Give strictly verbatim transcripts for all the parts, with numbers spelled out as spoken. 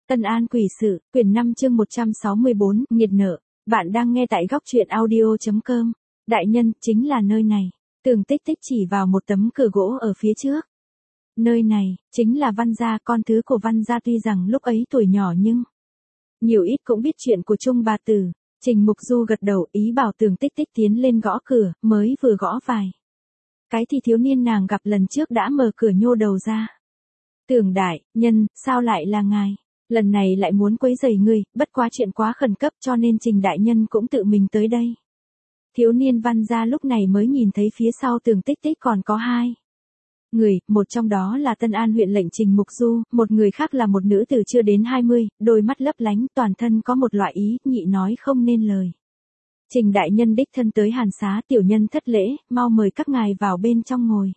Tân An quỷ sự, quyển năm chương một trăm sáu mươi bốn, nghiệt nợ. Bạn đang nghe tại góc truyện audio chấm com. Đại nhân, chính là nơi này. Tường Tích Tích chỉ vào một tấm cửa gỗ ở phía trước. Nơi này, chính là Văn gia, con thứ của Văn gia tuy rằng lúc ấy tuổi nhỏ nhưng nhiều ít cũng biết chuyện của Trung bà tử. Trình Mục Du gật đầu ý bảo Tường Tích Tích tiến lên gõ cửa, mới vừa gõ vài cái thì thiếu niên nàng gặp lần trước đã mở cửa nhô đầu ra. Tưởng đại nhân, sao lại là ngài? Lần này lại muốn quấy rầy ngươi, bất quá chuyện quá khẩn cấp cho nên Trình đại nhân cũng tự mình tới đây. Thiếu niên Văn gia lúc này mới nhìn thấy phía sau Tường Tích Tích còn có hai người, một trong đó là Tân An huyện lệnh Trình Mục Du, một người khác là một nữ tử chưa đến hai mươi, đôi mắt lấp lánh, toàn thân có một loại ý nhị nói không nên lời. Trình đại nhân đích thân tới Hàn Xá, tiểu nhân thất lễ, mau mời các ngài vào bên trong ngồi.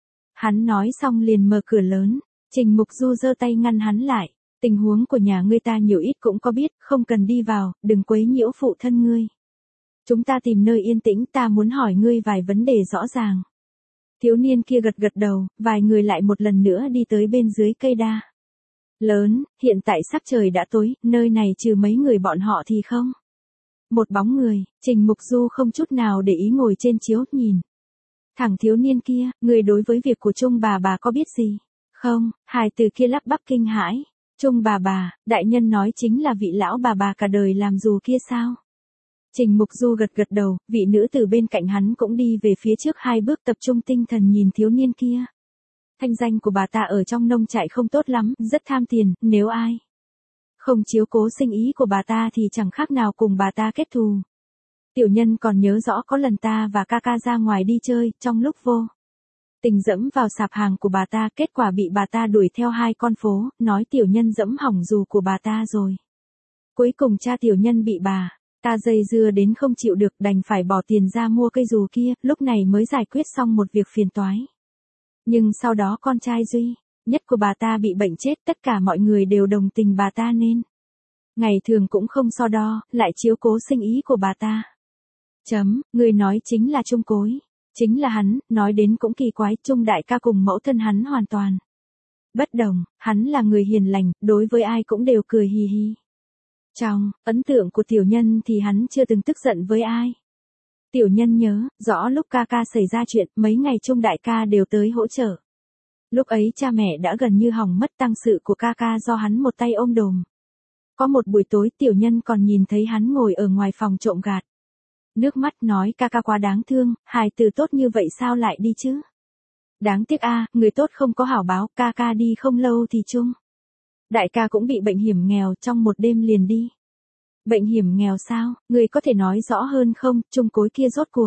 Hắn nói xong liền mở cửa lớn, Trình Mục Du giơ tay ngăn hắn lại. Tình huống của nhà ngươi ta nhiều ít cũng có biết, không cần đi vào, đừng quấy nhiễu phụ thân ngươi. Chúng ta tìm nơi yên tĩnh, ta muốn hỏi ngươi vài vấn đề rõ ràng. Thiếu niên kia gật gật đầu, vài người lại một lần nữa đi tới bên dưới cây đa lớn, hiện tại sắc trời đã tối, nơi này trừ mấy người bọn họ thì không một bóng người. Trình Mục Du không chút nào để ý ngồi trên chiếu, nhìn thẳng thiếu niên kia, người đối với việc của Trung bà bà có biết gì không? Hài từ kia lắp bắp kinh hãi. Trung bà bà, đại nhân nói chính là vị lão bà bà cả đời làm dù kia sao? Trình Mục Du gật gật đầu, vị nữ từ bên cạnh hắn cũng đi về phía trước hai bước, tập trung tinh thần nhìn thiếu niên kia. Thanh danh của bà ta ở trong nông trại không tốt lắm, rất tham tiền, nếu ai không chiếu cố sinh ý của bà ta thì chẳng khác nào cùng bà ta kết thù. Tiểu nhân còn nhớ rõ có lần ta và ca ca ra ngoài đi chơi, trong lúc vô tình dẫm vào sạp hàng của bà ta, kết quả bị bà ta đuổi theo hai con phố, nói tiểu nhân dẫm hỏng dù của bà ta rồi. Cuối cùng cha tiểu nhân bị bà ta dây dưa đến không chịu được, đành phải bỏ tiền ra mua cây dù kia, lúc này mới giải quyết xong một việc phiền toái. Nhưng sau đó con trai duy nhất của bà ta bị bệnh chết, tất cả mọi người đều đồng tình bà ta nên ngày thường cũng không so đo, lại chiếu cố sinh ý của bà ta. Chấm, người nói chính là Trung Cối. Chính là hắn, nói đến cũng kỳ quái, Trung đại ca cùng mẫu thân hắn hoàn toàn bất đồng, hắn là người hiền lành, đối với ai cũng đều cười hì hì. Trong ấn tượng của tiểu nhân thì hắn chưa từng tức giận với ai. Tiểu nhân nhớ rõ lúc ca ca xảy ra chuyện, mấy ngày Trung đại ca đều tới hỗ trợ. Lúc ấy cha mẹ đã gần như hỏng mất, tang sự của ca ca do hắn một tay ôm đồm. Có một buổi tối tiểu nhân còn nhìn thấy hắn ngồi ở ngoài phòng trộm gạt nước mắt, nói ca ca quá đáng thương, hài tử tốt như vậy sao lại đi chứ? Đáng tiếc a, người tốt không có hảo báo, ca ca đi không lâu thì Trung đại ca cũng bị bệnh hiểm nghèo, trong một đêm liền đi. Bệnh hiểm nghèo sao? Người có thể nói rõ hơn không? Trung Cối kia rốt cuộc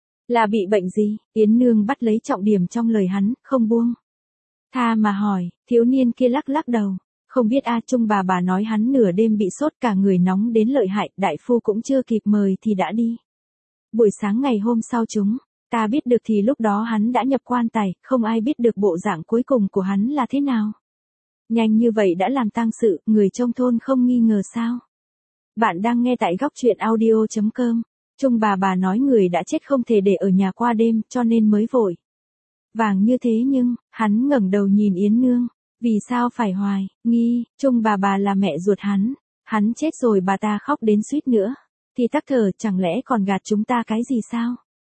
là bị bệnh gì? Yến Nương bắt lấy trọng điểm trong lời hắn, không buông tha mà hỏi. Thiếu niên kia lắc lắc đầu, không biết a. Trung bà bà nói hắn nửa đêm bị sốt, cả người nóng đến lợi hại, đại phu cũng chưa kịp mời thì đã đi. Buổi sáng ngày hôm sau chúng ta biết được thì lúc đó hắn đã nhập quan tài, không ai biết được bộ dạng cuối cùng của hắn là thế nào. Nhanh như vậy đã làm tang sự, người trong thôn không nghi ngờ sao? Bạn đang nghe tại góc truyện audio chấm com. Trung bà bà nói người đã chết không thể để ở nhà qua đêm, cho nên mới vội vàng như thế, nhưng hắn ngẩng đầu nhìn Yến Nương, vì sao phải hoài nghi? Trung bà bà là mẹ ruột hắn, hắn chết rồi bà ta khóc đến suýt nữa thì tắc thở, chẳng lẽ còn gạt chúng ta cái gì sao?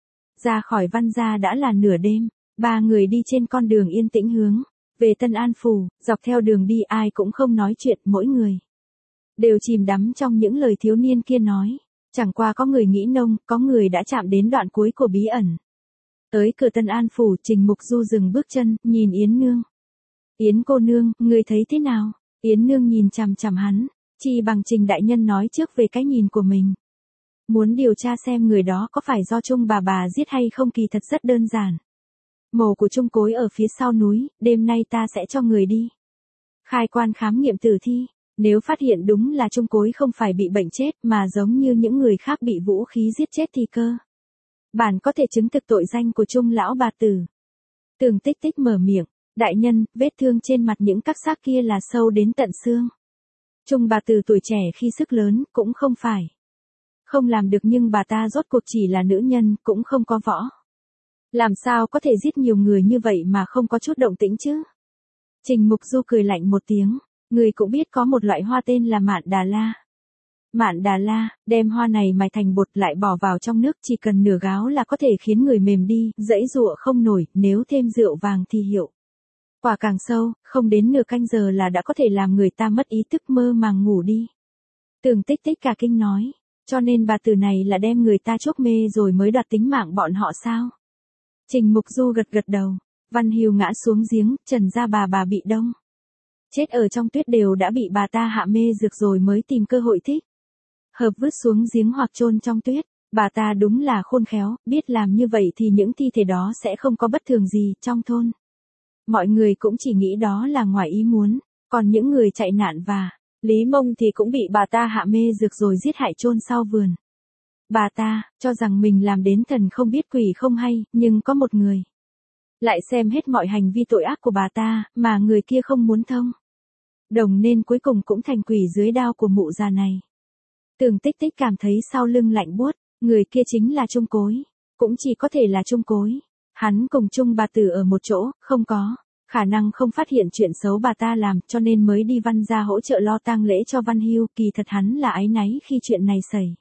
Ra khỏi Văn gia đã là nửa đêm, ba người đi trên con đường yên tĩnh hướng về Tân An phủ, dọc theo đường đi ai cũng không nói chuyện, mỗi người đều chìm đắm trong những lời thiếu niên kia nói. Chẳng qua có người nghĩ nông, có người đã chạm đến đoạn cuối của bí ẩn. Tới cửa Tân An phủ, Trình Mục Du dừng bước chân, nhìn Yến Nương. Yến cô nương, người thấy thế nào? Yến Nương nhìn chằm chằm hắn, chi bằng Trình đại nhân nói trước về cái nhìn của mình. Muốn điều tra xem người đó có phải do Trung bà bà giết hay không kỳ thật rất đơn giản. Mồ của Trung Cối ở phía sau núi, đêm nay ta sẽ cho người đi khai quan khám nghiệm tử thi. Nếu phát hiện đúng là Trung Cối không phải bị bệnh chết mà giống như những người khác bị vũ khí giết chết thì cơ bản có thể chứng thực tội danh của Trung lão bà tử. Tường Tích Tích mở miệng, đại nhân, vết thương trên mặt những các xác kia là sâu đến tận xương. Trung bà tử tuổi trẻ khi sức lớn, cũng không phải không làm được, nhưng bà ta rốt cuộc chỉ là nữ nhân, cũng không có võ. Làm sao có thể giết nhiều người như vậy mà không có chút động tĩnh chứ? Trình Mục Du cười lạnh một tiếng, Người cũng biết có một loại hoa tên là Mạn Đà La. Mạn Đà La, đem hoa này mài thành bột lại bỏ vào trong nước, chỉ cần nửa gáo là có thể khiến người mềm đi, giãy giụa không nổi, nếu thêm rượu vàng thì hiệu quả càng sâu, không đến nửa canh giờ là đã có thể làm người ta mất ý thức mơ màng ngủ đi. Tường Tích Tích cả kinh nói, cho nên bà tử này là đem người ta chuốc mê rồi mới đoạt tính mạng bọn họ sao? Trình Mục Du gật gật đầu, Văn Hiêu ngã xuống giếng, Trần gia bà bà bị đông chết ở trong tuyết đều đã bị bà ta hạ mê dược rồi mới tìm cơ hội thích hợp vứt xuống giếng hoặc chôn trong tuyết. Bà ta đúng là khôn khéo, biết làm như vậy thì những thi thể đó sẽ không có bất thường gì trong thôn. Mọi người cũng chỉ nghĩ đó là ngoài ý muốn, còn những người chạy nạn và Lý Mông thì cũng bị bà ta hạ mê dược rồi giết hại chôn sau vườn. Bà ta cho rằng mình làm đến thần không biết quỷ không hay, nhưng có một người lại xem hết mọi hành vi tội ác của bà ta, mà người kia không muốn thông đồng nên cuối cùng cũng thành quỷ dưới đao của mụ già này. Tường Tích Tích cảm thấy sau lưng lạnh buốt, người kia chính là Trung Cối, cũng chỉ có thể là Trung Cối. Hắn cùng Trung bà tử ở một chỗ, không có khả năng không phát hiện chuyện xấu bà ta làm, cho nên mới đi Văn gia hỗ trợ lo tang lễ cho Văn Hiêu. Kỳ thật hắn là áy náy khi chuyện này xảy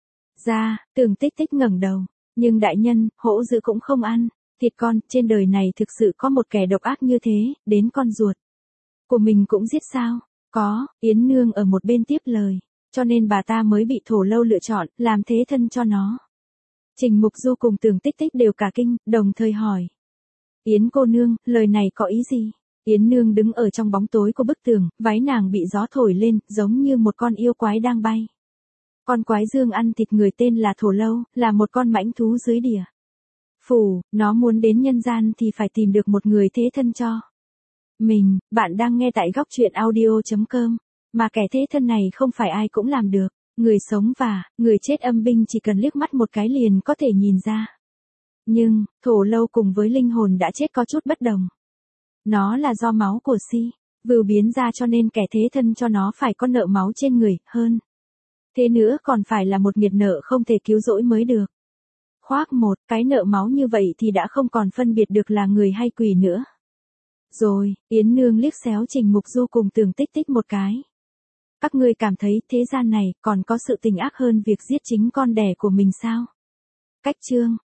ra. Tường Tích Tích ngẩng đầu, nhưng đại nhân, hổ dữ cũng không ăn thịt con, trên đời này thực sự có một kẻ độc ác như thế, đến con ruột của mình cũng giết sao? Có, Yến Nương ở một bên tiếp lời, cho nên bà ta mới bị Thổ Lâu lựa chọn, làm thế thân cho nó. Trình Mục Du cùng Tường Tích Tích đều cả kinh, đồng thời hỏi. Yến cô nương, lời này có ý gì? Yến Nương đứng ở trong bóng tối của bức tường, váy nàng bị gió thổi lên, giống như một con yêu quái đang bay. Con quái dương ăn thịt người tên là Thổ Lâu, là một con mãnh thú dưới địa phủ, nó muốn đến nhân gian thì phải tìm được một người thế thân cho mình. Bạn đang nghe tại góc truyện audio chấm com, mà kẻ thế thân này không phải ai cũng làm được. Người sống và người chết âm binh chỉ cần liếc mắt một cái liền có thể nhìn ra. Nhưng, Thổ Lâu cùng với linh hồn đã chết có chút bất đồng. Nó là do máu của Si Vưu biến ra, cho nên kẻ thế thân cho nó phải có nợ máu trên người, hơn thế nữa còn phải là một nghiệt nợ không thể cứu rỗi mới được. Khoác một cái nợ máu như vậy thì đã không còn phân biệt được là người hay quỷ nữa. Rồi, Yến Nương liếc xéo Trình Mục Du cùng Tường Tích Tích một cái. Các ngươi cảm thấy thế gian này còn có sự tình ác hơn việc giết chính con đẻ của mình sao? Cách chương